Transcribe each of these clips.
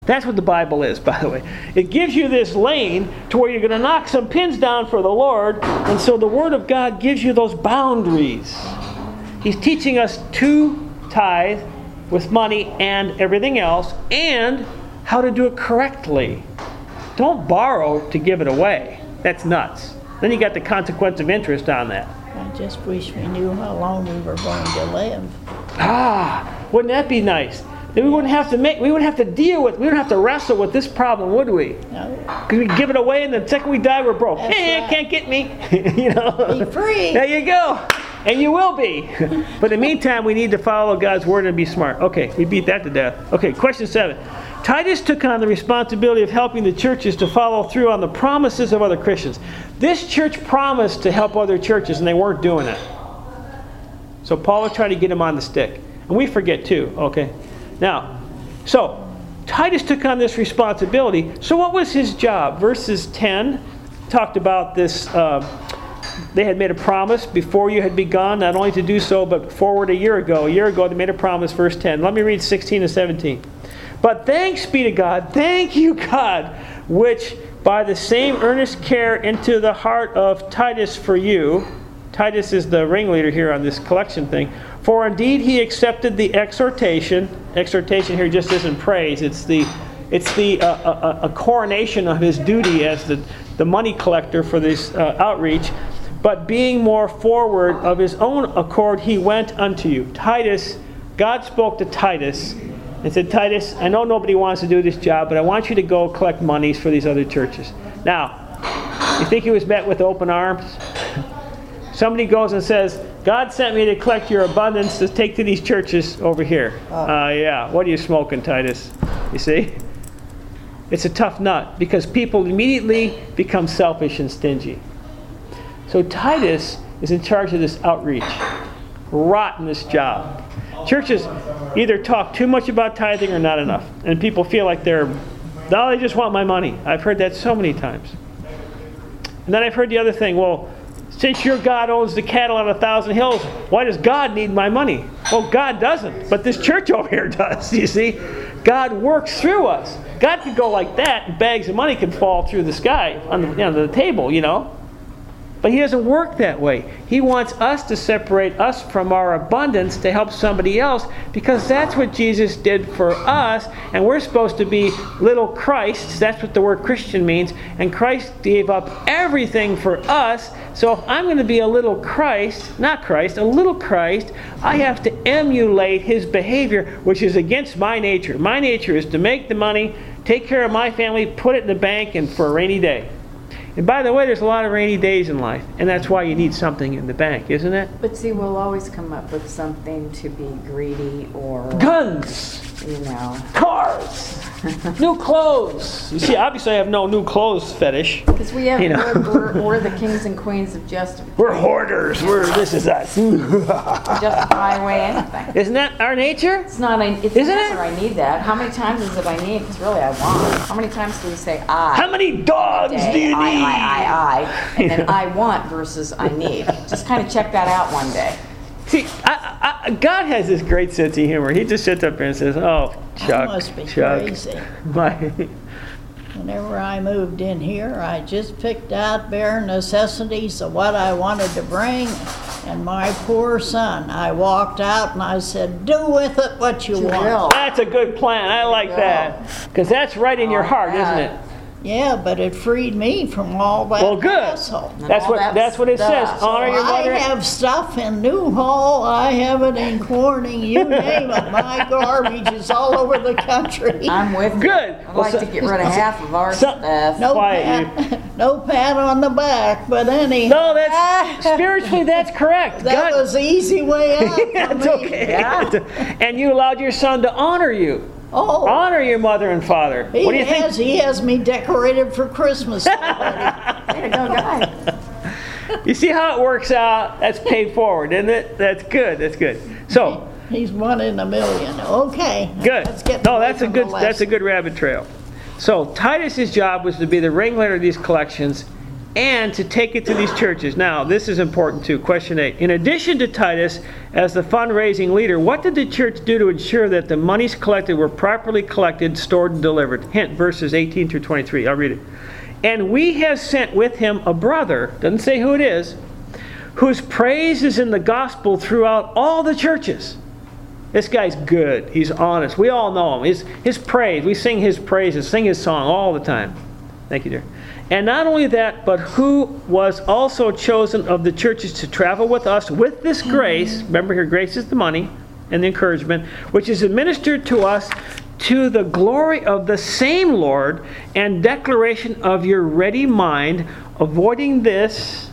That's what the Bible is, by the way. It gives you this lane to where you're going to knock some pins down for the Lord, and so the Word of God gives you those boundaries. He's teaching us to tithe with money and everything else, and how to do it correctly. Don't borrow to give it away. That's nuts. Then you got the consequence of interest on that. I just wish we knew how long we were going to live. Wouldn't that be nice? Then we wouldn't have to wrestle with this problem, would we? No. Because we give it away, and the second we die, we're broke. Hey, right. Can't get me. You know. Be free. There you go. And you will be. But in the meantime, we need to follow God's word and be smart. Okay, we beat that to death. Okay, question 7. Titus took on the responsibility of helping the churches to follow through on the promises of other Christians. This church promised to help other churches, and they weren't doing it. So Paul was trying to get them on the stick. And we forget too, okay? Now, so Titus took on this responsibility. So what was his job? Verses 10 talked about this. They had made a promise before you had begun, not only to do so, but forward a year ago. A year ago they made a promise, verse 10. Let me read 16 and 17. But thanks be to God, thank you God, which by the same earnest care into the heart of Titus for you. Titus is the ringleader here on this collection thing. For indeed he accepted the exhortation. Exhortation here just isn't praise. It's a coronation of his duty as the money collector for this outreach. But being more forward of his own accord, he went unto you. Titus, God spoke to Titus and said, Titus, I know nobody wants to do this job, but I want you to go collect monies for these other churches. Now, you think he was met with open arms? Somebody goes and says, God sent me to collect your abundance to take to these churches over here. Yeah, what are you smoking, Titus? You see? It's a tough nut because people immediately become selfish and stingy. So Titus is in charge of this outreach. Rottenest job. Churches either talk too much about tithing or not enough. And people feel like they just want my money. I've heard that so many times. And then I've heard the other thing, well, since your God owns the cattle on 1,000 hills, why does God need my money? Well, God doesn't, but this church over here does, you see. God works through us. God could go like that, and bags of money could fall through the sky on the table, you know. But he doesn't work that way. He wants us to separate us from our abundance to help somebody else, because that's what Jesus did for us, and we're supposed to be little Christs. That's what the word Christian means. And Christ gave up everything for us. So if I'm going to be a little Christ, not Christ, a little Christ, I have to emulate his behavior, which is against my nature. My nature is to make the money, take care of my family, put it in the bank, and for a rainy day. And by the way, there's a lot of rainy days in life, and that's why you need something in the bank, isn't it? But see, we'll always come up with something to be greedy or... Guns! You know. Cars! New clothes! You see, obviously I have no new clothes fetish. Because we have, we're the kings and queens of justification. We're hoarders. This is us. Justify away anything. Isn't that our nature? It's not. It's Isn't never it? I need that. How many times is it I need? Because really I want. How many times do we say I? How many dogs do you need? I. And then I want versus I need. Just kind of check that out one day. See, God has this great sense of humor. He just sits up there and says, "Oh, Chuck, I must be Chuck, crazy. my." Whenever I moved in here, I just picked out bare necessities of what I wanted to bring. And my poor son, I walked out and I said, do with it what you want. That's a good plan. I like that. Because that's right in your heart, isn't it? Yeah, but it freed me from all that Well, good. hassle. That's what it says. Honor your mother. I have stuff in Newhall. I have it in Corning. You name it. My garbage is all over the country. I'm with you. Good. I'd like to get rid of half of our stuff. No pat on the back, but anyhow. No, that's spiritually that's correct. That was the easy way out. It's okay. Yeah. And you allowed your son to honor you. Oh. Honor your mother and father. What do you think? He has me decorated for Christmas already. Way to go, guy. You see how it works out? That's paid forward, isn't it? That's good. That's good. So he's 1 in a million. Okay. Good. Let's get that's a good rabbit trail. So Titus's job was to be the ringleader of these collections, and to take it to these churches. Now, this is important too. Question 8. In addition to Titus, as the fundraising leader, what did the church do to ensure that the monies collected were properly collected, stored, and delivered? Hint, verses 18 through 23. I'll read it. And we have sent with him a brother, doesn't say who it is, whose praise is in the gospel throughout all the churches. This guy's good. He's honest. We all know him. His praise. We sing his praises, sing his song all the time. Thank you, dear. And not only that, but who was also chosen of the churches to travel with us with this grace. Remember here, grace is the money and the encouragement, which is administered to us to the glory of the same Lord and declaration of your ready mind, avoiding this,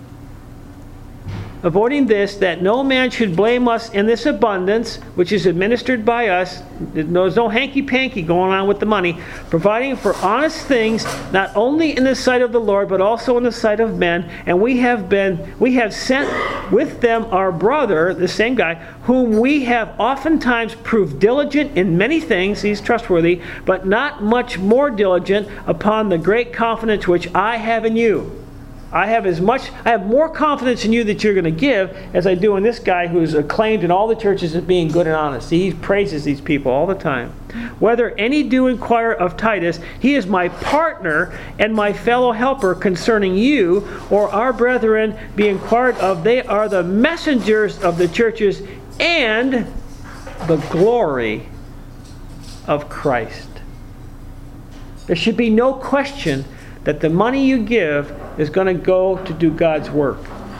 that no man should blame us in this abundance, which is administered by us. There's no hanky-panky going on with the money, providing for honest things, not only in the sight of the Lord, but also in the sight of men. And we have sent with them our brother, the same guy, whom we have oftentimes proved diligent in many things, he's trustworthy, but not much more diligent upon the great confidence which I have in you. I have more confidence in you that you're going to give as I do in this guy who's acclaimed in all the churches as being good and honest. He praises these people all the time. Whether any do inquire of Titus, he is my partner and my fellow helper concerning you, or our brethren be inquired of. They are the messengers of the churches and the glory of Christ. There should be no question that the money you give is going to go to do God's work.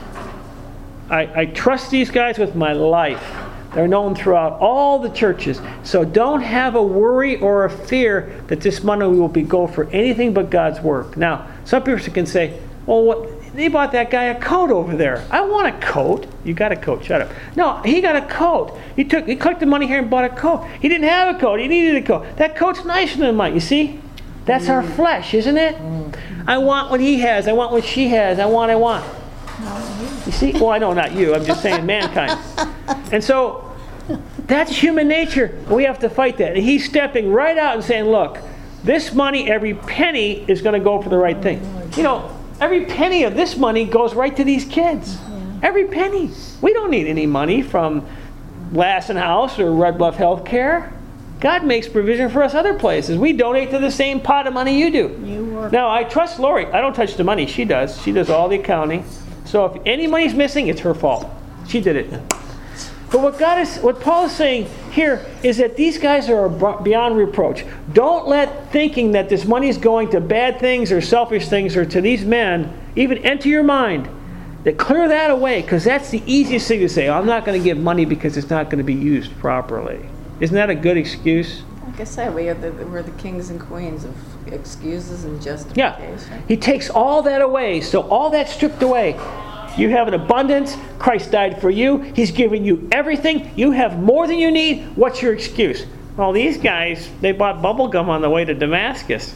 I trust these guys with my life. They're known throughout all the churches. So don't have a worry or a fear that this money will go for anything but God's work. Now, some people can say, well, they bought that guy a coat over there. I want a coat. You got a coat. Shut up. No, he got a coat. He collected money here and bought a coat. He didn't have a coat. He needed a coat. That coat's nicer than mine. You see? That's our flesh, isn't it? I want what he has. I want what she has. I want. You see? Well, I know not you. I'm just saying mankind. And so that's human nature. We have to fight that. And he's stepping right out and saying, look, this money, every penny is going to go for the right thing. You know, every penny of this money goes right to these kids. Every penny. We don't need any money from Lassen House or Red Bluff Healthcare. God makes provision for us other places. We donate to the same pot of money you do. Now, I trust Lori. I don't touch the money. She does. She does all the accounting. So if any money's missing, it's her fault. She did it. But what Paul is saying here is that these guys are beyond reproach. Don't let thinking that this money is going to bad things or selfish things or to these men even enter your mind. That clear that away, because that's the easiest thing to say. I'm not going to give money because it's not going to be used properly. Isn't that a good excuse? Like I said, we're the kings and queens of excuses and justification. Yeah. He takes all that away. So all that's stripped away. You have an abundance. Christ died for you. He's given you everything. You have more than you need. What's your excuse? Well, these guys, they bought bubble gum on the way to Damascus.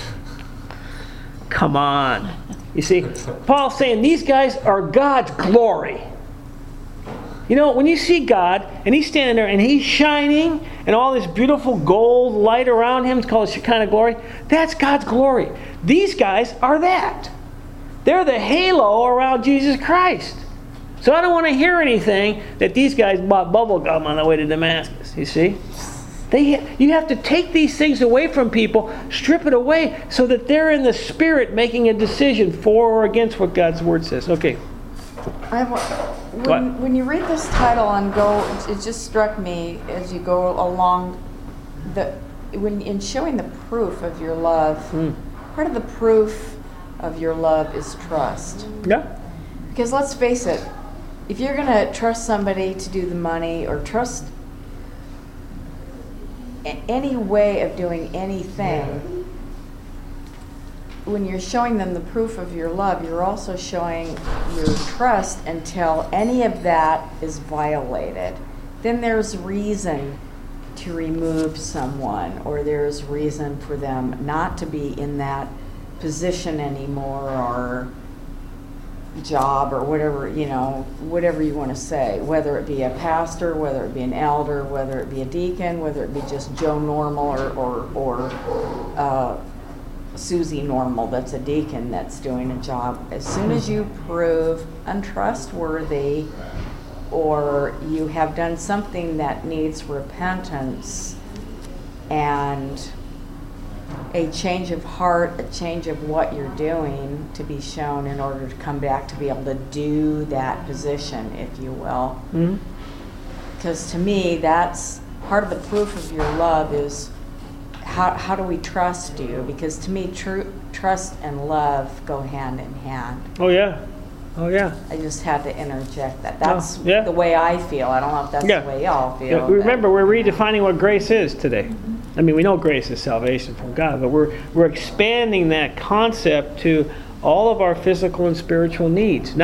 Come on. You see, Paul's saying these guys are God's glory. You know, when you see God, and He's standing there, and He's shining, and all this beautiful gold light around Him, it's called Shekinah glory, that's God's glory. These guys are that. They're the halo around Jesus Christ. So I don't want to hear anything that these guys bought bubble gum on the way to Damascus, you see? You have to take these things away from people, strip it away, so that they're in the Spirit making a decision for or against what God's Word says. Okay. When you read this title on Go, it just struck me as you go along, in showing the proof of your love, part of the proof of your love is trust. Yeah. Because let's face it, if you're going to trust somebody to do the money or trust any way of doing anything, when you're showing them the proof of your love, you're also showing your trust until any of that is violated. Then there's reason to remove someone, or there's reason for them not to be in that position anymore, or job, or whatever, whatever you want to say, whether it be a pastor, whether it be an elder, whether it be a deacon, whether it be just Joe Normal or Susie Normal that's a deacon that's doing a job. As soon as you prove untrustworthy or you have done something that needs repentance and a change of heart, a change of what you're doing to be shown in order to come back to be able to do that position, if you will. Because to me, that's part of the proof of your love is how do we trust you? Because to me, trust and love go hand in hand. Oh, yeah. Oh, yeah. I just had to interject that. That's yeah. the way I feel. I don't know if that's Yeah. the way y'all feel. Yeah, remember, we're redefining what grace is today. I mean, we know grace is salvation from God, but we're expanding that concept to all of our physical and spiritual needs.